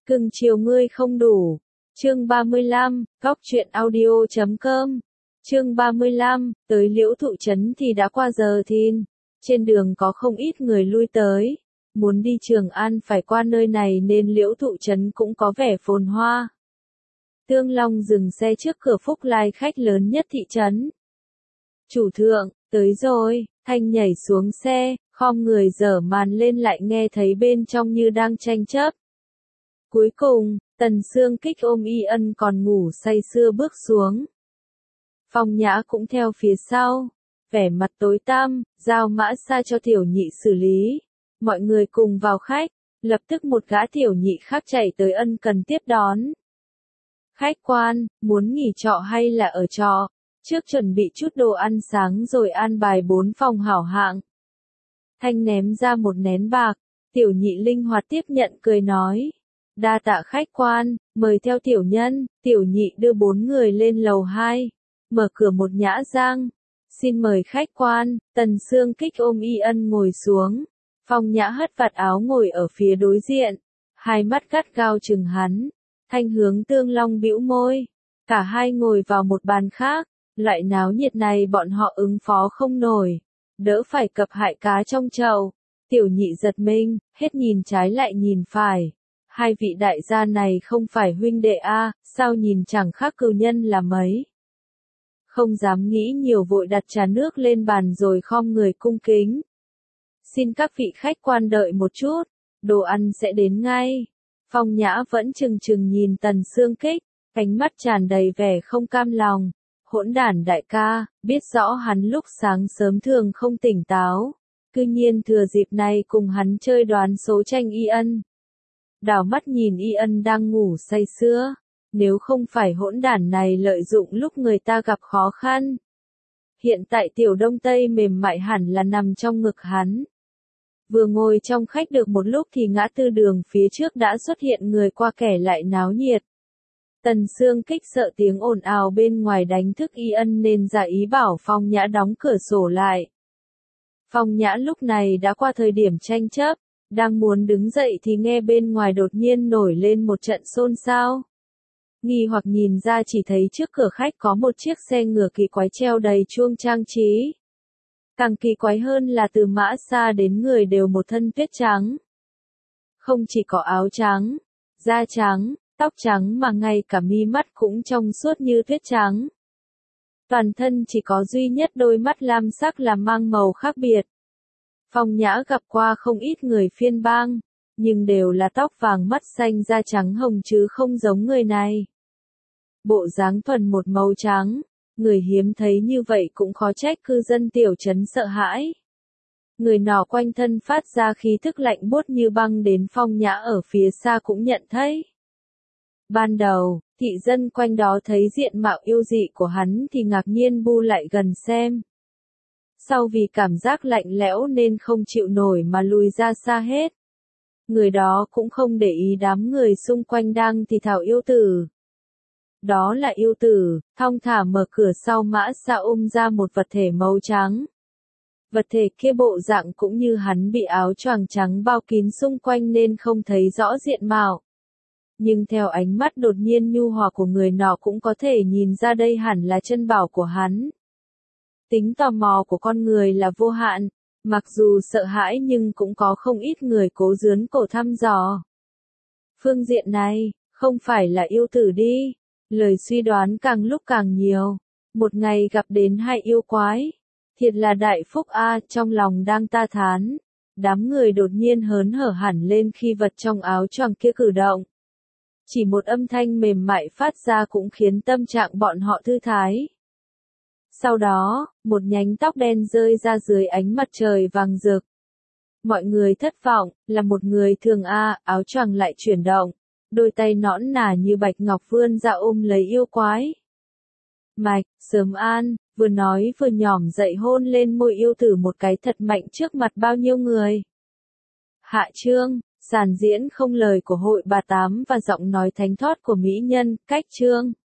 Cưng chiều ngươi không đủ. Chương 35, Góc truyện audio.com. Chương 35, tới Liễu Thụ Trấn thì đã qua giờ thìn. Trên đường có không ít người lui tới. Muốn đi Trường An phải qua nơi này nên Liễu Thụ Trấn cũng có vẻ phồn hoa. Tương Long dừng xe trước cửa Phúc Lai khách lớn nhất thị trấn. Chủ thượng, tới rồi, Thanh nhảy xuống xe, khom người giở màn lên lại nghe thấy bên trong như đang tranh chấp. Cuối cùng, Tần Sương Kích ôm Y Ân còn ngủ say sưa bước xuống. Phong Nhã cũng theo phía sau, vẻ mặt tối tăm, giao mã xa cho tiểu nhị xử lý. Mọi người cùng vào khách, lập tức một gã tiểu nhị khác chạy tới ân cần tiếp đón. Khách quan, muốn nghỉ trọ hay là ở trọ? Trước chuẩn bị chút đồ ăn sáng rồi an bài 4 phòng hảo hạng. Thanh ném ra một nén bạc, tiểu nhị linh hoạt tiếp nhận cười nói. Đa tạ khách quan, mời theo tiểu nhân. Tiểu nhị đưa 4 người lên lầu 2, mở cửa một nhã giang. Xin mời khách quan. Tần Sương Kích ôm Y Ân ngồi xuống. Phong Nhã hất vạt áo ngồi ở phía đối diện, hai mắt gắt gao chừng hắn. Thanh hướng Tương Long bĩu môi. Cả hai ngồi vào một bàn khác. Loại náo nhiệt này bọn họ ứng phó không nổi. Đỡ phải cập hại cá trong chậu. Tiểu nhị giật mình, hết nhìn trái lại nhìn phải. Hai vị đại gia này không phải huynh đệ a, sao nhìn chẳng khác cừu nhân là mấy. Không dám nghĩ nhiều vội đặt trà nước lên bàn rồi khom người cung kính. Xin các vị khách quan đợi một chút, đồ ăn sẽ đến ngay. Phong Nhã vẫn chừng chừng nhìn Tần Sương Kích, ánh mắt tràn đầy vẻ không cam lòng. Hỗn đản đại ca, biết rõ hắn lúc sáng sớm thường không tỉnh táo. Cư nhiên thừa dịp này cùng hắn chơi đoán số tranh Y Ân. Đảo mắt nhìn Y Ân đang ngủ say sưa. Nếu không phải hỗn đản này lợi dụng lúc người ta gặp khó khăn. Hiện tại tiểu đông tây mềm mại hẳn là nằm trong ngực hắn. Vừa ngồi trong khách được một lúc thì ngã tư đường phía trước đã xuất hiện người qua kẻ lại náo nhiệt. Tần Sương Kích sợ tiếng ồn ào bên ngoài đánh thức Y Ân nên giả ý bảo Phong Nhã đóng cửa sổ lại. Phong Nhã lúc này đã qua thời điểm tranh chấp, đang muốn đứng dậy thì nghe bên ngoài đột nhiên nổi lên một trận xôn xao. Nghi hoặc nhìn ra chỉ thấy trước cửa khách có một chiếc xe ngựa kỳ quái treo đầy chuông trang trí. Càng kỳ quái hơn là từ mã xa đến người đều một thân tuyết trắng. Không chỉ có áo trắng, da trắng, tóc trắng mà ngay cả mi mắt cũng trong suốt như tuyết trắng. Toàn thân chỉ có duy nhất đôi mắt lam sắc là mang màu khác biệt. Phong Nhã gặp qua không ít người phiên bang, nhưng đều là tóc vàng mắt xanh da trắng hồng chứ không giống người này. Bộ dáng thuần một màu trắng, người hiếm thấy như vậy cũng khó trách cư dân tiểu trấn sợ hãi. Người nọ quanh thân phát ra khí thức lạnh buốt như băng đến Phong Nhã ở phía xa cũng nhận thấy. Ban đầu, thị dân quanh đó thấy diện mạo yêu dị của hắn thì ngạc nhiên bu lại gần xem. Sau vì cảm giác lạnh lẽo nên không chịu nổi mà lùi ra xa hết. Người đó cũng không để ý đám người xung quanh đang thì thào yêu tử. Đó là yêu tử, thong thả mở cửa sau mã xa ra một vật thể màu trắng. Vật thể kia bộ dạng cũng như hắn bị áo choàng trắng bao kín xung quanh nên không thấy rõ diện mạo. Nhưng theo ánh mắt đột nhiên nhu hòa của người nọ cũng có thể nhìn ra đây hẳn là chân bảo của hắn. Tính tò mò của con người là vô hạn, mặc dù sợ hãi nhưng cũng có không ít người cố giớn cổ thăm dò. Phương diện này, không phải là yêu tử đi. Lời suy đoán càng lúc càng nhiều. Một ngày gặp đến 2 yêu quái. Thiệt là đại phúc a, trong lòng đang ta thán. Đám người đột nhiên hớn hở hẳn lên khi vật trong áo choàng kia cử động. Chỉ một âm thanh mềm mại phát ra cũng khiến tâm trạng bọn họ thư thái. Sau đó, một nhánh tóc đen rơi ra dưới ánh mặt trời vàng rực. Mọi người thất vọng, là một người thường áo choàng lại chuyển động. Đôi tay nõn nà như bạch ngọc vươn ra ôm lấy yêu quái. Mạch, sớm an, vừa nói vừa nhỏm dậy hôn lên môi yêu tử một cái thật mạnh trước mặt bao nhiêu người. Hạ chương, sàn diễn không lời của hội bà Tám và giọng nói thánh thót của mỹ nhân, cách chương.